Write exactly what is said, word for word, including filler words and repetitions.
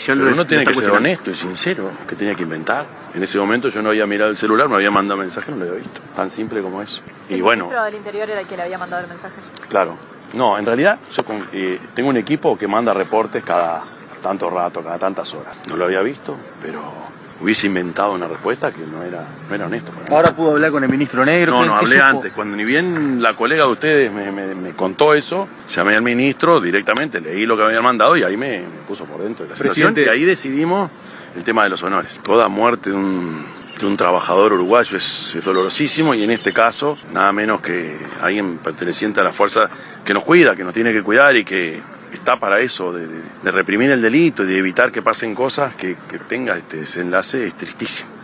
oficial Pero lo uno tiene lo que está ser cuestionando. honesto y sincero, que tenía que inventar. En ese momento yo no había mirado el celular, me había mandado mensaje, no lo había visto. Tan simple como eso. Y ¿El bueno, ministro del Interior era el que le había mandado el mensaje? claro. No, en realidad yo con- eh, tengo un equipo que manda reportes cada tanto rato, cada tantas horas. No lo había visto, pero hubiese inventado una respuesta que no era, no era honesto para mí. Ahora pudo hablar con el ministro Negro. No, ¿qué- no, qué hablé supo? antes. Cuando ni bien la colega de ustedes me, me, me contó eso, llamé al ministro directamente, leí lo que habían mandado y ahí me, me puso por dentro de la situación. Presidente. Y ahí decidimos el tema de los honores. Toda muerte de un, de un trabajador uruguayo es, es dolorosísimo y en este caso, nada menos que alguien perteneciente a la fuerza que nos cuida, que nos tiene que cuidar y que está para eso, de, de, de reprimir el delito y de evitar que pasen cosas, que, que tenga este desenlace, es tristísimo.